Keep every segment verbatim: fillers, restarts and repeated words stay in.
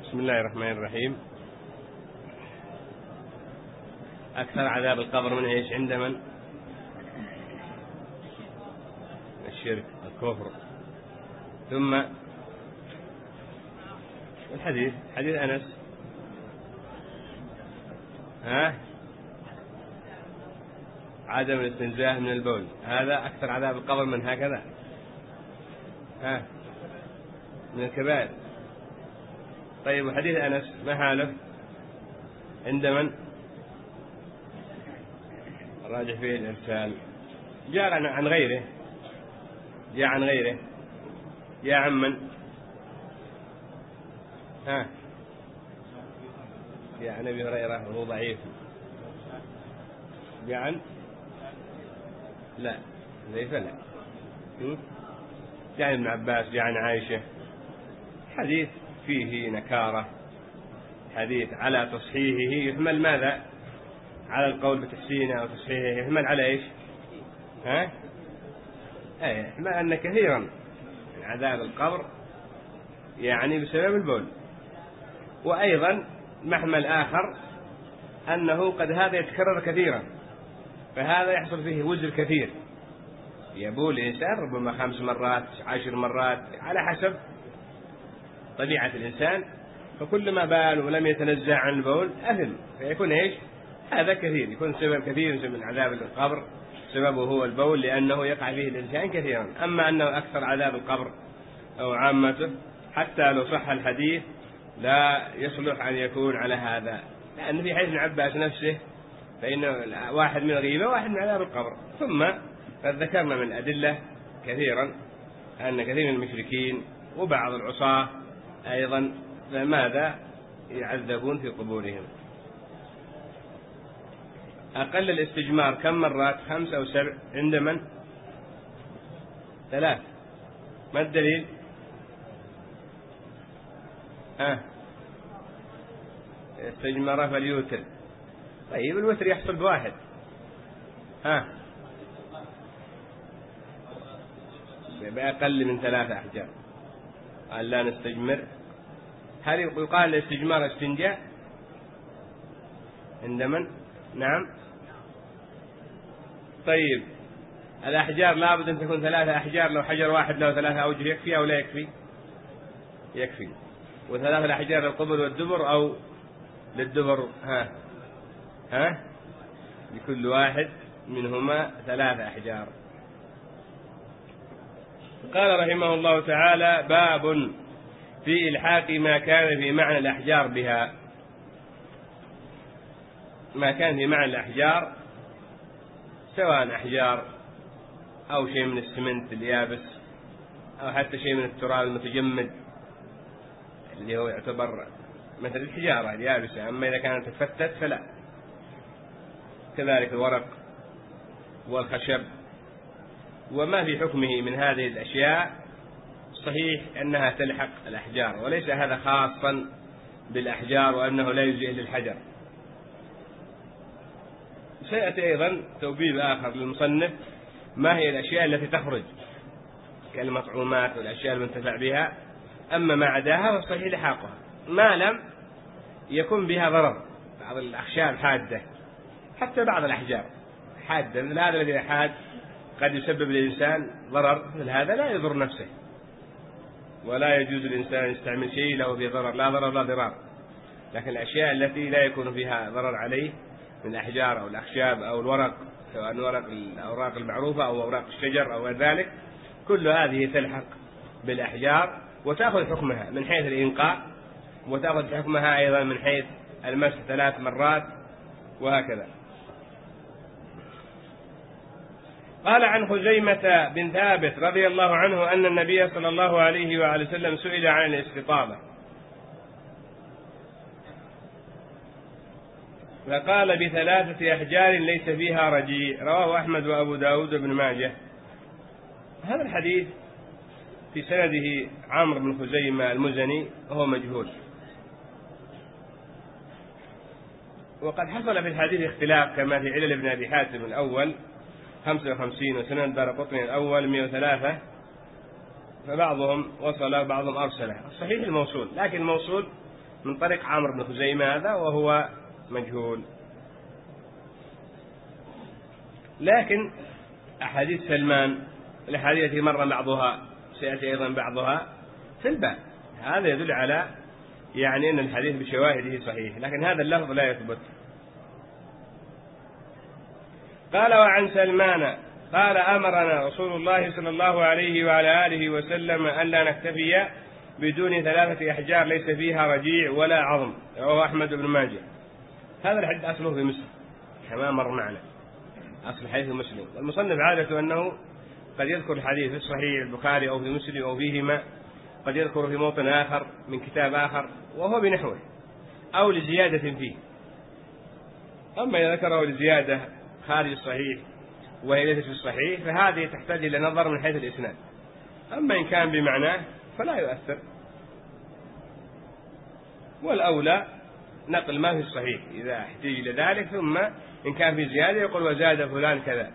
بسم الله الرحمن الرحيم. أكثر عذاب القبر من إيش؟ عند من؟ الشرك، الكفر. ثم الحديث، حديث أنس، ها عدم الاستنزاه من البول، هذا أكثر عذاب القبر من هكذا، ها من الكبائر. طيب وحديث أنس ما حاله؟ عند من؟ الراجح فيه الإرسال. جاء عن غيره، جاء عن غيره، جاء عن من؟ ها جاء عن أبي هريرة وهو ضعيف. جاء عن لا ضعيف لا جاء عن ابن عباس، جاء عن عائشة. حديث فيه نكارة، حديث على تصحيحه يحمل ماذا؟ على القول بتحسينه أو تصحيحه، يحمل على إيش؟ ها أي يحمل أن كثيرا من عذاب القبر يعني بسبب البول. وأيضا محمل آخر أنه قد هذا يتكرر كثيرا، فهذا يحصل فيه وزر كثير، يبول الإنسان ربما خمس مرات عشر مرات على حسب طبيعة الإنسان، فكلما بال ولم يتنزع عن البول أثم، فيكون إيش؟ هذا كثير، يكون سبب كثير من عذاب القبر سببه هو البول، لأنه يقع فيه الإنسان كثيرا. أما أنه أكثر عذاب القبر أو عامته، حتى لو صح الحديث لا يصلح أن يكون على هذا، لأن في حديث ابن عباس نفسه فإن واحد من الغيبة واحد من عذاب القبر. ثم قد ذكرنا من أدلة كثيرا أن كثير من المشركين وبعض العصاة أيضا ماذا يعذبون في قبورهم. أقل الاستجمار كم مرات؟ خمس أو سبع. عند من؟ ثلاث. ما الدليل؟ ها استجمر فليوتر. طيب الوتر يحصل بواحد، ها بأقل من ثلاثة أحجار. قال لا نستجمر. هل يقال الاستجمار استنجاء؟ عند من؟ نعم. طيب الأحجار لابد أن تكون ثلاثة أحجار، لو حجر واحد له ثلاثة أوجه يكفي أو لا يكفي؟ يكفي. وثلاثة الأحجار للقبر والدبر أو للدبر؟ ها ها لكل واحد منهما ثلاثة أحجار. قال رحمه الله تعالى: باب في إلحاق ما كان في معنى الأحجار بها. ما كان في معنى الأحجار سواء أحجار أو شيء من السمنت اليابس أو حتى شيء من التراب المتجمد اللي هو يعتبر مثل الحجارة اليابسة، أما إذا كانت تفتت فلا. كذلك الورق والخشب وما في حكمه من هذه الأشياء صحيح أنها تلحق الأحجار، وليس هذا خاصا بالأحجار وأنه لا يجزئ للحجر. سيأتي أيضا توبيب آخر للمصنف ما هي الأشياء التي تخرج كالمطعومات والأشياء المنتفع بها، أما ما عداها فصحيح لحاقها ما لم يكن بها ضرر. بعض الأخشاب حادة، حتى بعض الأحجار حادة، مثل هذا الذي حاد قد يسبب للإنسان ضرر، مثل هذا لا يضر نفسه، ولا يجوز للإنسان يستعمل شيء له فيه ضرر، لا ضرر لا ضرار. لكن الأشياء التي لا يكون فيها ضرر عليه من الأحجار أو الأخشاب أو الورق، سواء ورق الأوراق المعروفة أو أوراق الشجر أو غير ذلك، كل هذه تلحق بالأحجار وتأخذ حكمها من حيث الإنقاء، وتأخذ حكمها أيضا من حيث المسح ثلاث مرات وهكذا. قال عن خزيمة بن ثابت رضي الله عنه أن النبي صلى الله عليه وآله وسلم سئل عن الاستطابة فقال: بثلاثة أحجار ليس فيها رجيع. رواه أحمد وأبو داود وابن ماجه. هذا الحديث في سنده عمرو بن خزيمة المزني وهو مجهول، وقد حصل في الحديث اختلاف كما في علل ابن أبي حاتم الأول خمسة وخمسين وسنن دارقطني الأول مئة وثلاثة، فبعضهم وصل بعضهم أرسله. الصحيح الموصول، لكن الموصول من طريق عمرو بن خزيمة هذا وهو مجهول. لكن أحاديث سلمان الأحاديث التي مر بعضها سيأتي أيضا بعضها في الباب، هذا يدل على يعني أن الحديث بشواهده صحيح، لكن هذا اللفظ لا يثبت. قال وعن سلمان قال أمرنا رسول الله صلى الله عليه وعلى آله وسلم أن لا نكتفي بدون ثلاثة أحجار ليس فيها رجيع ولا عظم، رواه أحمد بن ماجه. هذا الحديث أصله في مسلم كما مر معنا، أصل حديث مسلم. والمصنف عادة أنه قد يذكر الحديث في الصحيح البخاري أو في مسلم أو فيهما، قد يذكر في موطن آخر من كتاب آخر وهو بنحوه أو لزيادة فيه. أما إذا ذكره لزيادة خارج الصحيح وهي ليست في الصحيح فهذه تحتاج إلى نظر من حيث الإسناد، أما إن كان بمعناه فلا يؤثر، والأولى نقل ما في الصحيح إذا احتاج إلى ذلك، ثم إن كان في زيادة يقول وزاد فلان كذا.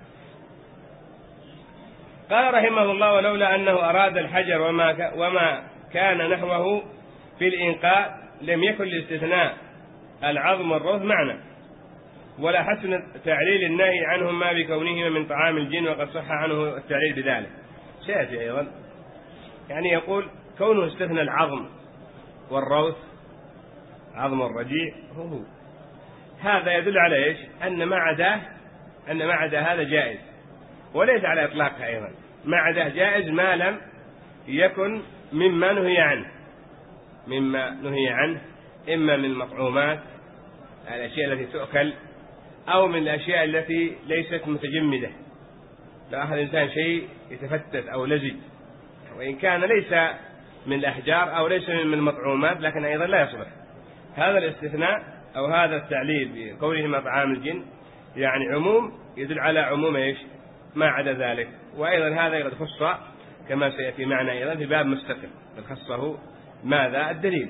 قال رحمه الله ولولا أنه أراد الحجر وما وما كان نحوه في الإنقاء لم يكن الاستثناء العظم والروث معنى، ولا حسن تعليل النهي عنهما بكونهما من طعام الجن، وقد صح عنه التعليل بذلك. سيأتي أيضا يعني يقول كونه استثنى العظم والروث عظم الرجيع هو هذا يدل على إيش؟ أن ما عداه أن ما عدا هذا جائز، وليس على إطلاقها أيضا، ما عداه جائز ما لم يكن مما نهي عنه مما نهي عنه إما من المطعومات الأشياء التي تؤكل أو من الأشياء التي ليست متجمدة. لو أخذ الإنسان شيء يتفتت أو لزج وإن كان ليس من الأحجار أو ليس من المطعومات لكن أيضا لا يصلح. هذا الاستثناء أو هذا التعليل بقولهما طعام الجن يعني عموم يدل على عموم إيش؟ ما عدا ذلك. وأيضا هذا قد خص كما سيأتي معنا أيضا في باب مستقل قد خصه ماذا الدليل.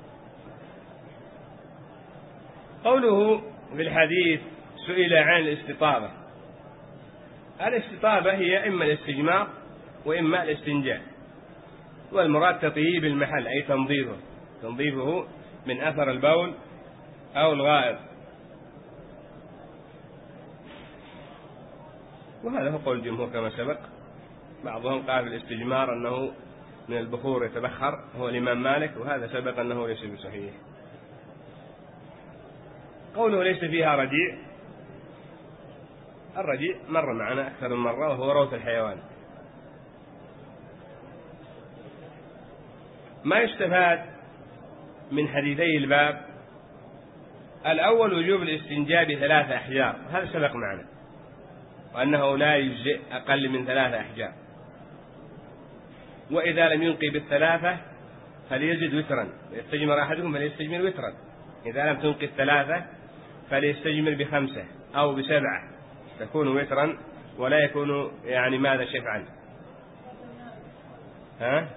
قوله في الحديث سئل عن الاستطابة. الاستطابة هي إما الاستجمار وإما الاستنجاء، والمراد تطييب المحل أي تنظيفه تنظيفه من أثر البول أو الغائط، وهذا هو قول الجمهور كما سبق. بعضهم قال في الاستجمار أنه من البخور يتبخر هو الإمام مالك، وهذا سبق أنه ليس بصحيح. قوله ليس فيها رجيع، الرجيع مر معنا أكثر من مرة وهو روث الحيوان. ما يستفاد من حديثي الباب: الأول وجوب الاستنجاء بثلاثة أحجار، هذا سبق معنا، وأنه لا يجزئ أقل من ثلاثة أحجار، وإذا لم ينقي بالثلاثة فليزد وترا، يستجمر أحدكم فليستجمر وترا، إذا لم تنقي الثلاثة فليستجمر بخمسة أو بسبعة تكون وترا ولا يكون يعني ماذا شفعا. ها؟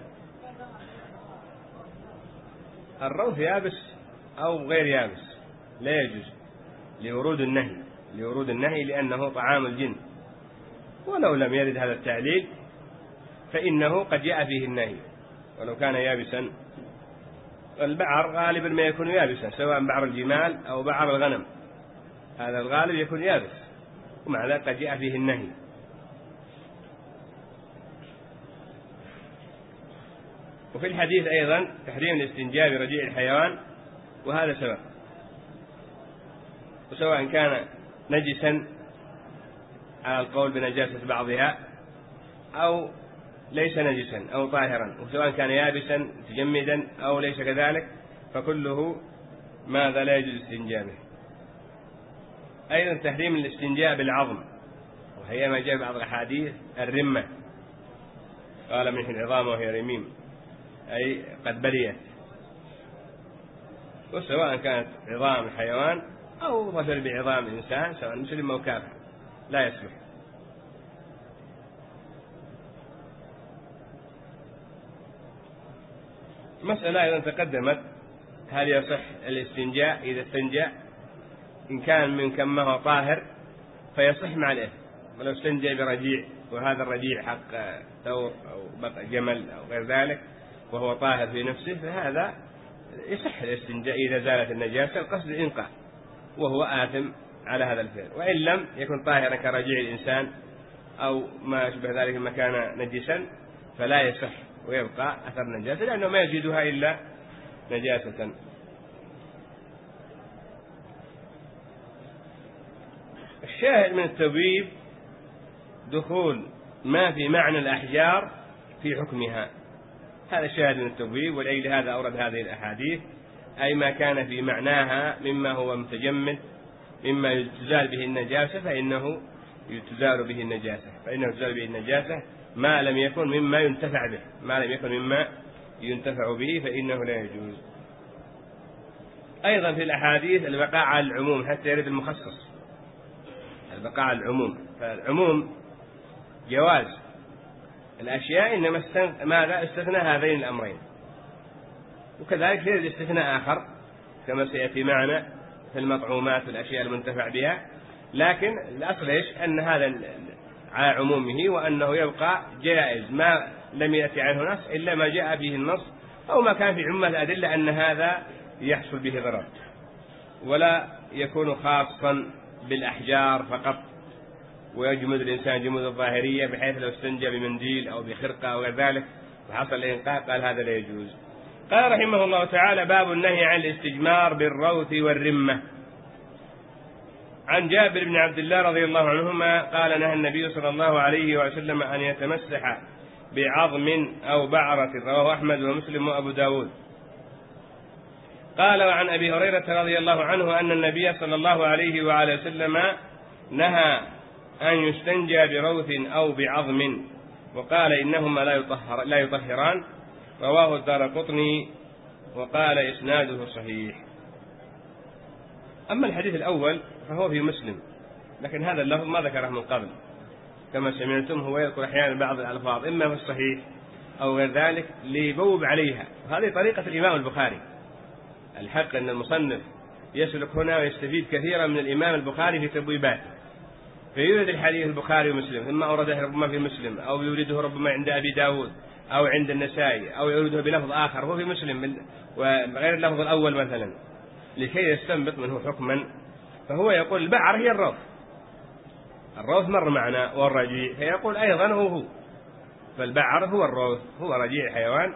الروث يابس أو غير يابس لا يجوز لورود النهي لورود النهي لأنه طعام الجن، ولو لم يرد هذا التعليل فإنه قد جاء فيه النهي ولو كان يابسا. البعر غالبا ما يكون يابسا، سواء بعر الجمال أو بعر الغنم، هذا الغالب يكون يابس، ومع ذلك قد جاء فيه النهي. وفي الحديث أيضا تحريم الاستنجاء برجيع الحيوان، وهذا سبب، وسواء كان نجسا على القول بنجاسة بعضها أو ليس نجسا أو طاهرا، وسواء كان يابسا متجمدا أو ليس كذلك، فكله ماذا لا يجوز الاستنجاء به. أيضا تحريم الاستنجاء بالعظم، وهي ما جاء بعض الأحاديث الرمة، قال من العظام وهي رميم أي قد بريت، وسواء كانت عظام الحيوان أو ظفر بعظام الإنسان سواء مسلم أو كافر لا يصلح. مسألة أيضا تقدمت: هل يصح الاستنجاء إذا استنجى؟ إن كان من كما هو طاهر فيصح مع الإثم، ولو استنجى برجيع وهذا الرجيع حق ثور أو بقى جمل أو غير ذلك وهو طاهر في نفسه فهذا يصح الاستنجاء إذا زالت النجاسة، القصد الإنقاء، وهو آثم على هذا الفعل. وإن لم يكن طاهرا كرجيع الإنسان أو ما أشبه ذلك مما كان نجسا فلا يصح ويبقى أثر النجاسة، لأنه ما يجدها إلا نجاسة. الشاهد من التبويب دخول ما في معنى الأحجار في حكمها، هذا الشاهد من التبويب، ولأجل هذا أورد هذه الأحاديث، أي ما كان في معناها مما هو متجمد مما تزال به النجاسة فإنه تزال به النجاسة فإنه تزال به النجاسة ما لم يكن مما ينتفع به ما لم يكن مما ينتفع به فإنه لا يجوز. أيضا في الأحاديث البقاء على العموم حتى يرد المخصص، البقاء على العموم، فالعموم جواز الأشياء إنما ماذا استثنى هذين الأمرين، وكذلك يرد استثناء آخر كما سيأتي معنا في المطعومات والأشياء المنتفع بها، لكن الأصل إيش؟ أن هذا على عمومه وأنه يبقى جائز ما لم يأتي عنه نص إلا ما جاء به النص أو ما كان في عموم الأدلة أن هذا يحصل به ضرر، ولا يكون خاصا بالأحجار فقط ويجمد الإنسان جمود الظاهرية بحيث لو استنجى بمنديل أو بخرقة أو غير ذلك وحصل الإنقاء قال هذا لا يجوز. قال رحمه الله تعالى: باب النهي عن الاستجمار بالروث والرمة. عن جابر بن عبد الله رضي الله عنهما قال: نهى النبي صلى الله عليه وسلم أن يتمسح بعظم أو بعرة، رواه أحمد ومسلم وأبو داود. قال: وعن أبي هريرة رضي الله عنه أن النبي صلى الله عليه وآله وسلم نهى أن يستنجى بروث أو بعظم، وقال إنهما لا يطهر لا يطهران، رواه الدارقطني وقال إسناده صحيح. أما الحديث الأول فهو في مسلم، لكن هذا اللفظ ما ذكره من قبل كما سمعتم، هو يذكر أحيانا بعض الألفاظ إما في الصحيح أو غير ذلك ليبوب عليها، هذه طريقة الإمام البخاري. الحق أن المصنف يسلك هنا ويستفيد كثيرا من الإمام البخاري في تبويباته، فيورد الحديث البخاري ومسلم ثم أورده ربما في مسلم أو يورده ربما عند أبي داود أو عند النسائي أو يورده بلفظ آخر هو في مسلم وغير اللفظ الأول مثلا لكي يستنبط منه حكما. فهو يقول البعر هي الروث، الروث مر معنا والرجيع، فيقول أيضا هو هو فالبعر هو الروث هو رجيع الحيوان.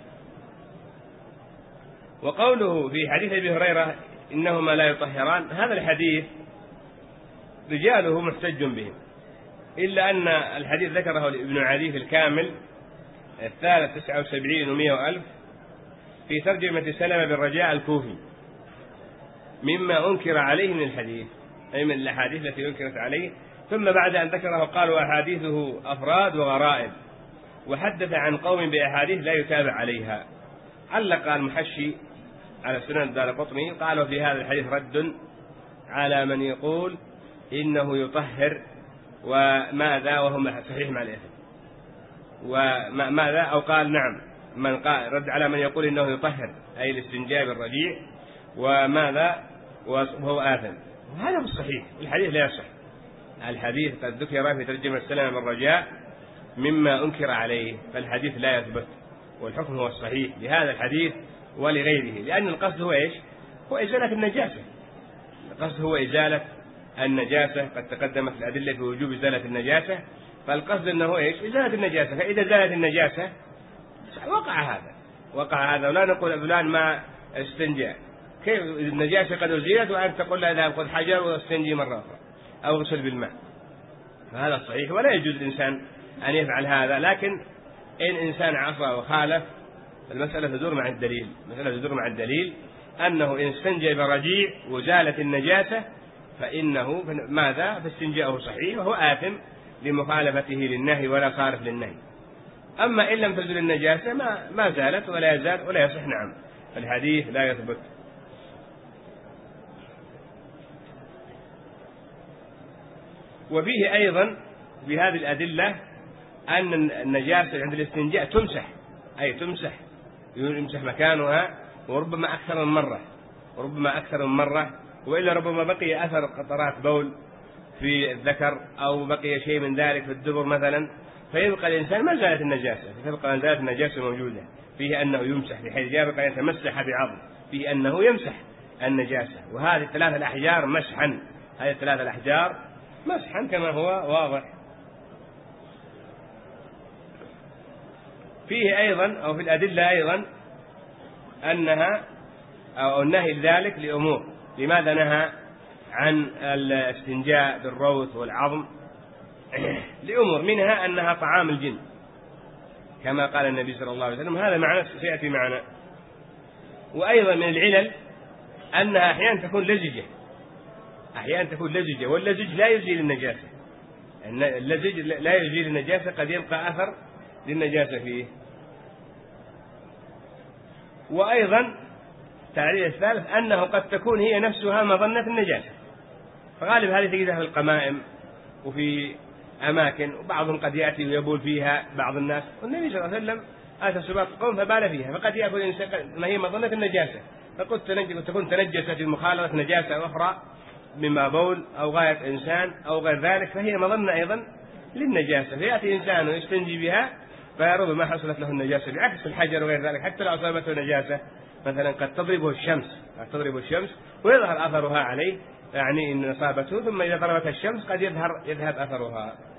وقوله في حديث أبي هريرة إنهما لا يطهران، هذا الحديث رجاله محتج بهم، إلا أن الحديث ذكره ابن عدي في الكامل الثالث تسعة وسبعين ومئة وألف في ترجمة سلمة بن رجاء الكوفي مما أنكر عليه من الحديث، أي من الأحاديث التي أنكرت عليه. ثم بعد أن ذكره قال: وأحاديثه أفراد وغرائب، وحدث عن قوم بأحاديث لا يتابع عليها. علق المحشي على سنن الدارقطني قالوا في هذا الحديث رد على من يقول إنه يطهر وماذا وهو صحيح مع الإثم، وماذا أو قال نعم من قال رد على من يقول إنه يطهر أي الاستنجاء بالرجيع وماذا وهو آثم، وهذا مش صحيح، الحديث لا يصح. الحديث قد ذكر في ترجمة سلمة بن رجاء مما أنكر عليه، فالحديث لا يثبت والحكم هو الصحيح لهذا الحديث ولغيره، لأن القصد هو إيش؟ هو إزالة النجاسة، القصد هو إزالة النجاسة، قد تقدمت الأدلة في وجوب إزالة النجاسة، فالقصد أنه إيش؟ إزالة النجاسة، فإذا زالت النجاسة وقع هذا وقع هذا ولا نقول فلان ما استنجى، كيف النجاسة قد أزيلت وأنت تقول له إذا خذ حجر واستنجي مرة أخرى أو غسل بالماء، فهذا صحيح ولا يجوز الإنسان أن يفعل هذا. لكن إن إنسان عصى وخالف المسألة تدور مع الدليل، المسألة تدور مع الدليل أنه إن استنجى برجيع وزالت النجاسة فإنه ماذا فاستنجاؤه صحيح وهو آثم لمخالفته للنهي ولا صارف للنهي. أما إن لم تزل النجاسة ما, ما زالت ولا يزال ولا يصح، نعم الحديث لا يثبت. وفيه أيضا بهذه الأدلة أن النجاسة عند الاستنجاء تمسح، أي تمسح يمسح مكانها وربما أكثر من مرة وربما أكثر من مرة وإلا ربما بقي أثر قطرات بول في الذكر أو بقي شيء من ذلك في الدبر مثلا، فيبقى الإنسان ما زالت النجاسة، فتبقى ما زالت النجاسة موجودة، فيه أنه يمسح، في حديث جابر قال يتمسح بعظم، فيه أنه يمسح النجاسة. وهذه الثلاثة الأحجار مسحا، هذه الثلاثة الأحجار مسحا كما هو واضح. فيه أيضا أو في الأدلة أيضا أنها أو النهي ذلك لأمور. لماذا نهى عن الاستنجاء بالروث والعظم؟ لأمور، منها أنها طعام الجن كما قال النبي صلى الله عليه وسلم، هذا معنى سيأتي معنا. وأيضا من العلل أنها أحيانا تكون لزجة، أحيانا تكون لزجة، واللزج لا يزيل النجاسة، اللزج لا يزيل النجاسة، قد يبقى أثر للنجاسة فيه. وأيضا التعليل الثالث أنه قد تكون هي نفسها مظنة النجاسة، فغالب هذه تجدها في القمائم وفي أماكن، وبعضهم قد يأتي ويبول فيها بعض الناس، والنبي صلى الله عليه وسلم آتى سباط قوم فبال فيها، فقد يأكل الإنسان ما هي مظنة النجاسة، فقد تكون تنجست في مخالطة نجاسة أخرى مما بول أو غاية إنسان أو غير ذلك، فهي مظنة أيضا للنجاسة، فيأتي إنسان ويستنجي بها فربما حصلت له النجاسة، بعكس الحجر وغير ذلك حتى لو أصابته نجاسة مثلا قد تضربه الشمس، قد تضربه الشمس ويظهر أثرها عليه، يعني إن أصابته، ثم إذا ضربت الشمس قد يظهر يذهب أثرها.